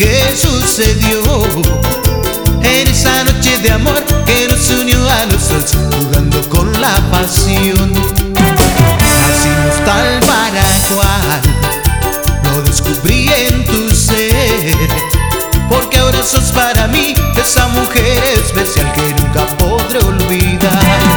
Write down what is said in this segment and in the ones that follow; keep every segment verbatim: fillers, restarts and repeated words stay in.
que sucedió en esa noche de amor que nos unió a los dos, jugando con la pasión. Nacimos tal para cual, lo descubrí en tu ser, porque ahora sos para mí esa mujer especial que nunca podré olvidar.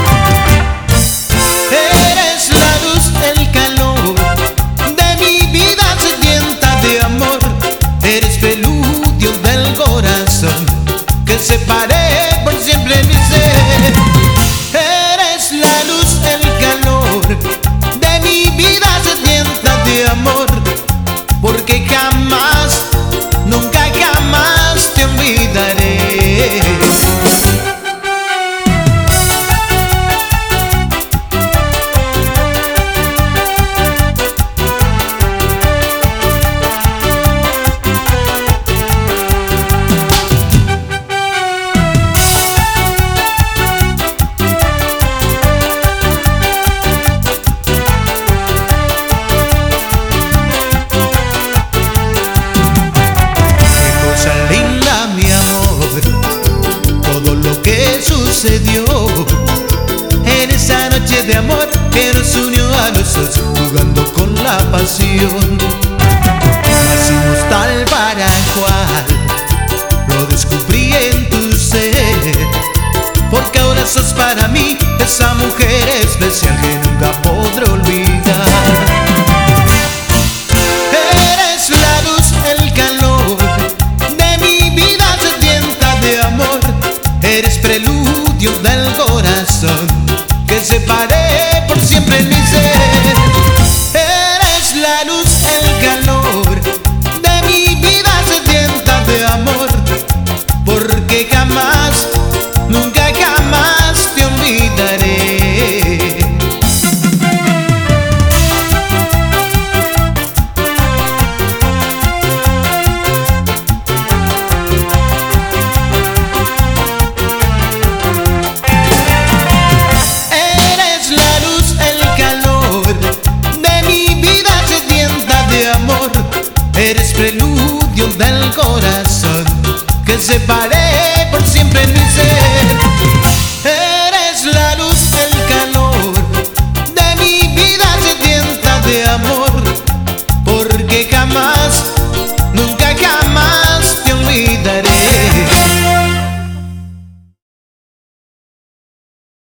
Eres la luz, el calor de mi vida sedienta de amor. Eres preludio del corazón que separé por siempre en mi ser. Eres la luz, el calor de mi vida sedienta de amor, porque jamás, nunca jamás te olvidaré. Sucedió en esa noche de amor que nos unió a los dos, jugando con la pasión. Nacimos tal para cual, lo descubrí en tu ser, porque ahora sos para mí esa mujer especial que nunca podré olvidar. Eres la luz, el calor de mi vida sedienta de amor. Eres preludio del corazón que separé por siempre en mi ser. Eres la luz, el calor de mi vida sedienta de amor, porque jamás, nunca jamás te olvidaré. Eres preludio del corazón que separé por siempre en mi ser.